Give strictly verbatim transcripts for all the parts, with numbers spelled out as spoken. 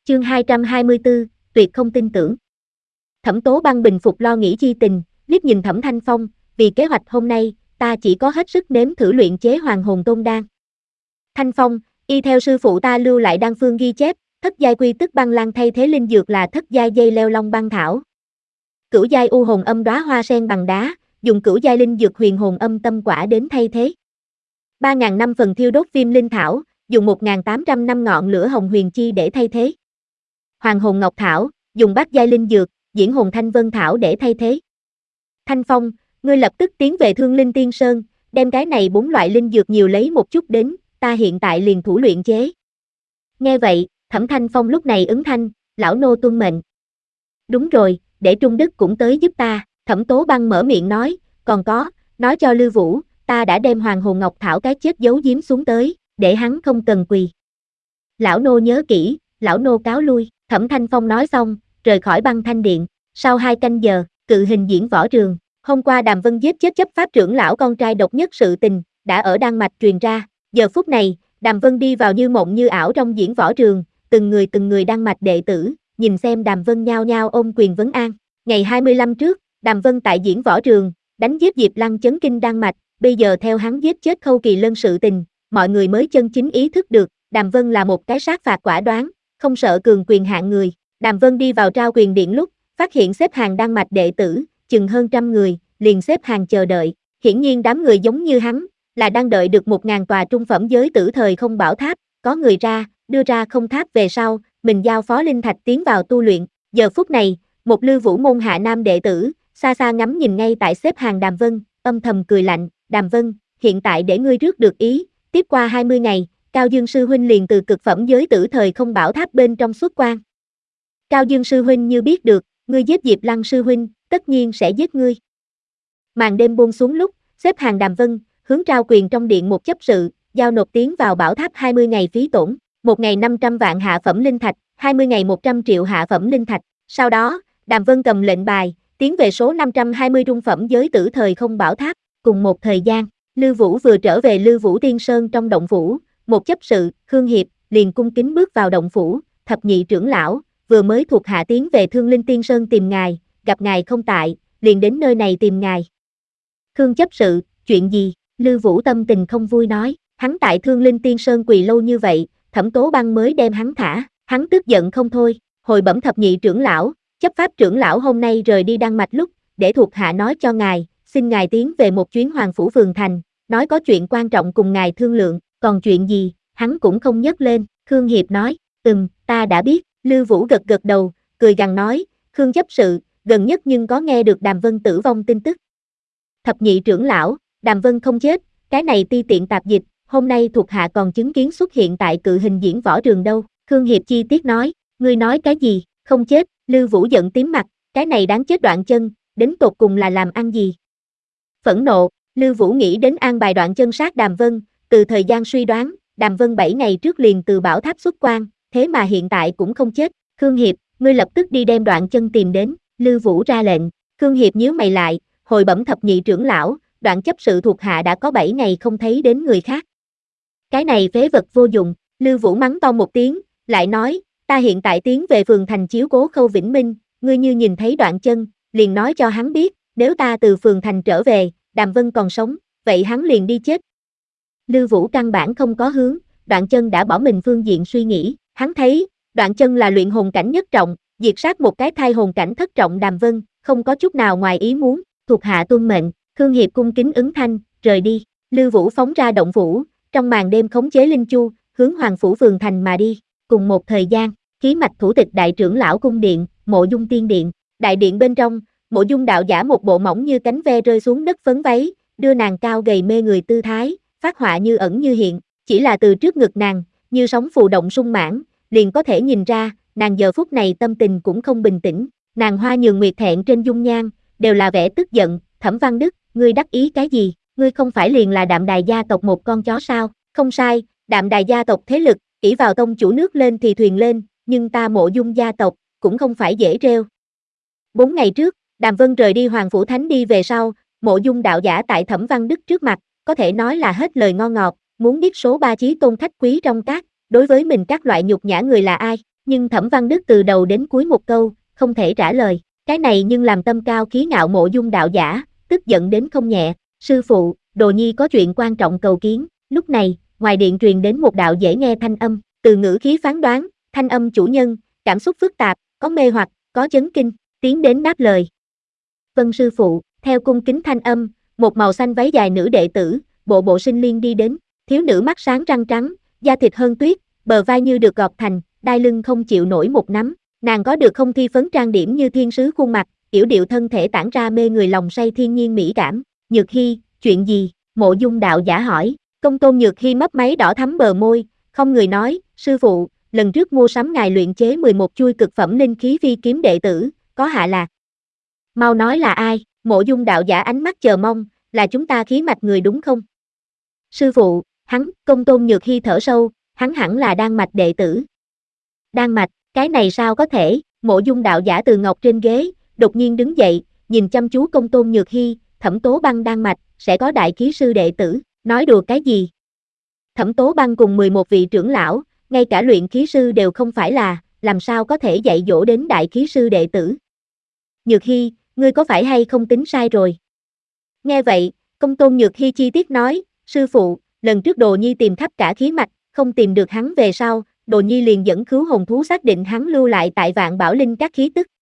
Chương hai trăm hai mươi tư, tuyệt không tin tưởng. Thẩm Tố Băng bình phục lo nghĩ chi tình, liếc nhìn Thẩm Thanh Phong, vì kế hoạch hôm nay, ta chỉ có hết sức nếm thử luyện chế Hoàng Hồn Tôn Đan. Thanh Phong, y theo sư phụ ta lưu lại đan phương ghi chép, thất giai quy tức băng lan thay thế linh dược là thất giai dây leo long băng thảo. Cửu giai u hồn âm đóa hoa sen bằng đá, dùng cửu giai linh dược huyền hồn âm tâm quả đến thay thế. ba nghìn năm phần thiêu đốt viêm linh thảo, dùng một nghìn tám trăm năm ngọn lửa hồng huyền chi để thay thế. Hoàng hồn ngọc thảo, dùng bát giai linh dược, diễn hồn thanh vân thảo để thay thế. Thanh Phong, ngươi lập tức tiến về Thương Linh Tiên Sơn, đem cái này bốn loại linh dược nhiều lấy một chút đến, ta hiện tại liền thủ luyện chế. Nghe vậy, Thẩm Thanh Phong lúc này ứng thanh, lão nô tuân mệnh. Đúng rồi, để Trung Đức cũng tới giúp ta, Thẩm Tố Băng mở miệng nói, còn có, nói cho Lư Vũ, ta đã đem Hoàng hồn ngọc thảo cái chết giấu giếm xuống tới, để hắn không cần quỳ. Lão nô nhớ kỹ, lão nô cáo lui. Thẩm Thanh Phong nói xong, rời khỏi Băng Thanh Điện. Sau hai canh giờ, cự hình diễn võ trường. Hôm qua Đàm Vân giết chết chấp pháp trưởng lão con trai độc nhất sự tình, đã ở Đan Mạch truyền ra. Giờ phút này, Đàm Vân đi vào như mộng như ảo trong diễn võ trường, từng người từng người Đan Mạch đệ tử, nhìn xem Đàm Vân nhao nhao ôm quyền vấn an. Ngày hai mươi lăm trước, Đàm Vân tại diễn võ trường, đánh giết Diệp Lăng chấn kinh Đan Mạch, bây giờ theo hắn giết chết Khâu Kỳ Lân sự tình, mọi người mới chân chính ý thức được, Đàm Vân là một cái sát phạt quả đoán, không sợ cường quyền hạng người. Đàm Vân đi vào trao quyền điện lúc, phát hiện xếp hàng Đan Mạch đệ tử, chừng hơn trăm người, liền xếp hàng chờ đợi. Hiển nhiên đám người giống như hắn, là đang đợi được một ngàn tòa trung phẩm giới tử thời không bảo tháp, có người ra, đưa ra không tháp về sau, mình giao phó linh thạch tiến vào tu luyện. Giờ phút này, một Lư Vũ môn hạ nam đệ tử, xa xa ngắm nhìn ngay tại xếp hàng Đàm Vân, âm thầm cười lạnh, Đàm Vân, hiện tại để ngươi rước được ý, tiếp qua hai mươi ngày, Cao Dương sư huynh liền từ cực phẩm giới tử thời không bảo tháp bên trong xuất quan. Cao Dương sư huynh như biết được, ngươi giết Diệp Lăng sư huynh, tất nhiên sẽ giết ngươi. Màn đêm buông xuống lúc, xếp hàng Đàm Vân, hướng trao quyền trong điện một chấp sự, giao nộp tiến vào bảo tháp hai mươi ngày phí tổn, một ngày năm trăm vạn hạ phẩm linh thạch, hai mươi ngày một trăm triệu hạ phẩm linh thạch. Sau đó, Đàm Vân cầm lệnh bài, tiến về số năm trăm hai mươi trung phẩm giới tử thời không bảo tháp. Cùng một thời gian, Lư Vũ vừa trở về Lư Vũ Tiên Sơn trong động phủ, một chấp sự, Khương Hiệp, liền cung kính bước vào động phủ, thập nhị trưởng lão, vừa mới thuộc hạ tiến về Thương Linh Tiên Sơn tìm ngài, gặp ngài không tại, liền đến nơi này tìm ngài. Khương chấp sự, chuyện gì? Lư Vũ tâm tình không vui nói, hắn tại Thương Linh Tiên Sơn quỳ lâu như vậy, Thẩm Tố Băng mới đem hắn thả, hắn tức giận không thôi, hồi bẩm thập nhị trưởng lão, chấp pháp trưởng lão hôm nay rời đi Đan Mạch lúc, để thuộc hạ nói cho ngài, xin ngài tiến về một chuyến Hoàng Phủ Phường Thành, nói có chuyện quan trọng cùng ngài thương lượng, còn chuyện gì, hắn cũng không nhấc lên. Khương Hiệp nói, ừm, ta đã biết. Lư Vũ gật gật đầu, cười gằn nói, Khương chấp sự, gần nhất nhưng có nghe được Đàm Vân tử vong tin tức. Thập nhị trưởng lão, Đàm Vân không chết, cái này ti tiện tạp dịch, hôm nay thuộc hạ còn chứng kiến xuất hiện tại cự hình diễn võ trường đâu. Khương Hiệp chi tiết nói, ngươi nói cái gì, không chết? Lư Vũ giận tím mặt, cái này đáng chết Đoạn Chân, đến tột cùng là làm ăn gì? Phẫn nộ, Lư Vũ nghĩ đến an bài Đoạn Chân sát Đàm Vân, từ thời gian suy đoán, Đàm Vân bảy ngày trước liền từ bảo tháp xuất quan, thế mà hiện tại cũng không chết. Khương Hiệp, ngươi lập tức đi đem Đoạn Chân tìm đến. Lư Vũ ra lệnh. Khương Hiệp nhíu mày lại, hồi bẩm thập nhị trưởng lão, Đoạn chấp sự thuộc hạ đã có bảy ngày không thấy đến người khác. Cái này phế vật vô dụng. Lư Vũ mắng to một tiếng, lại nói, ta hiện tại tiến về phường thành chiếu cố Khâu Vĩnh Minh, ngươi như nhìn thấy Đoạn Chân, liền nói cho hắn biết, nếu ta từ phường thành trở về, Đàm Vân còn sống, vậy hắn liền đi chết. Lư Vũ căn bản không có hướng, Đoạn Chân đã bỏ mình phương diện suy nghĩ, hắn thấy, Đoạn Chân là luyện hồn cảnh nhất trọng, diệt sát một cái thai hồn cảnh thất trọng Đàm Vân, không có chút nào ngoài ý muốn, thuộc hạ tuân mệnh. Khương Hiệp cung kính ứng thanh, rời đi. Lư Vũ phóng ra động phủ, trong màn đêm khống chế linh chu, hướng Hoàng Phủ Phường Thành mà đi. Cùng một thời gian, khí mạch thủ tịch đại trưởng lão cung điện, Mộ Dung Tiên Điện. Đại điện bên trong, Mộ Dung đạo giả một bộ mỏng như cánh ve rơi xuống đất phấn váy, đưa nàng cao gầy mê người tư thái, phát họa như ẩn như hiện, chỉ là từ trước ngực nàng, như sóng phù động sung mãn, liền có thể nhìn ra, nàng giờ phút này tâm tình cũng không bình tĩnh. Nàng hoa nhường nguyệt thẹn trên dung nhan, đều là vẻ tức giận. Thẩm Văn Đức, ngươi đắc ý cái gì? Ngươi không phải liền là Đạm Đài gia tộc một con chó sao? Không sai, Đạm Đài gia tộc thế lực, ỷ vào tông chủ nước lên thì thuyền lên, nhưng ta Mộ Dung gia tộc, cũng không phải dễ trêu. Bốn ngày trước, Đàm Vân rời đi Hoàng Phủ Thánh đi về sau, Mộ Dung đạo giả tại Thẩm Văn Đức trước mặt, có thể nói là hết lời ngon ngọt, muốn biết số ba chí tôn khách quý trong các, đối với mình các loại nhục nhã người là ai, Nhưng Thẩm Văn Đức từ đầu đến cuối một câu, không thể trả lời, cái này nhưng làm tâm cao khí ngạo Mộ Dung đạo giả, tức giận đến không nhẹ, sư phụ, đồ nhi có chuyện quan trọng cầu kiến, lúc này, ngoài điện truyền đến một đạo dễ nghe thanh âm, từ ngữ khí phán đoán, thanh âm chủ nhân, cảm xúc phức tạp, có mê hoặc, có chấn kinh, tiến đến đáp lời. Vâng sư phụ, theo cung kính thanh âm, một màu xanh váy dài nữ đệ tử, bộ bộ sinh liên đi đến, thiếu nữ mắt sáng răng trắng, da thịt hơn tuyết, bờ vai như được gọt thành, đai lưng không chịu nổi một nắm, nàng có được không thi phấn trang điểm như thiên sứ khuôn mặt, yểu điệu thân thể tản ra mê người lòng say thiên nhiên mỹ cảm. Nhược Hy, chuyện gì? Mộ Dung đạo giả hỏi. Công tôn Nhược Hy mấp máy đỏ thắm bờ môi, không người nói, sư phụ, lần trước mua sắm ngài luyện chế mười một chuôi cực phẩm linh khí phi kiếm đệ tử, có hạ lạc. Mau nói là ai? Mộ Dung đạo giả ánh mắt chờ mong, là chúng ta khí mạch người đúng không? Sư phụ, hắn, công tôn Nhược Hy thở sâu, hắn hẳn là Đan Mạch đệ tử. Đan Mạch, cái này sao có thể? Mộ Dung đạo giả từ ngọc trên ghế, đột nhiên đứng dậy, nhìn chăm chú công tôn Nhược Hy, Thẩm Tố Băng Đan Mạch, sẽ có đại ký sư đệ tử, nói đùa cái gì? Thẩm Tố Băng cùng mười một vị trưởng lão, ngay cả luyện khí sư đều không phải là, làm sao có thể dạy dỗ đến đại ký sư đệ tử? Nhược Hy, ngươi có phải hay không tính sai rồi? Nghe vậy, công tôn Nhược Hy chi tiết nói, sư phụ, lần trước Đồ Nhi tìm khắp cả khí mạch, không tìm được hắn về sau, Đồ Nhi liền dẫn cứu hồn thú xác định hắn lưu lại tại Vạn Bảo Linh các khí tức.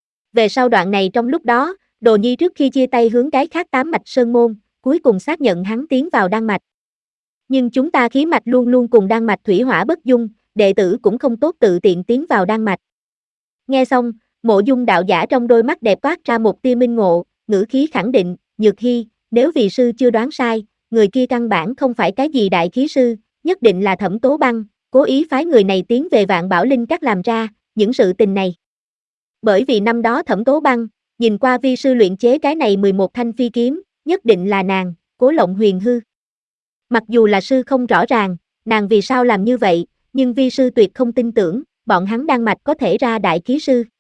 Về sau đoạn này trong lúc đó, Đồ Nhi trước khi chia tay hướng cái khác tám mạch sơn môn, cuối cùng xác nhận hắn tiến vào đan mạch. Nhưng chúng ta khí mạch luôn luôn cùng đan mạch thủy hỏa bất dung, đệ tử cũng không tốt tự tiện tiến vào đan mạch. Nghe xong, Mộ Dung đạo giả trong đôi mắt đẹp toát ra một tia minh ngộ, ngữ khí khẳng định, Nhược Hy, nếu vị sư chưa đoán sai, người kia căn bản không phải cái gì đại khí sư, nhất định là Thẩm Tố Băng, cố ý phái người này tiến về Vạn Bảo Linh các làm ra những sự tình này. Bởi vì năm đó Thẩm Tố Băng, nhìn qua vi sư luyện chế cái này mười một thanh phi kiếm, nhất định là nàng, Cố Lộng Huyền Hư. Mặc dù là sư không rõ ràng, nàng vì sao làm như vậy, nhưng vi sư tuyệt không tin tưởng, bọn hắn Đan Mạch có thể ra đại khí sư.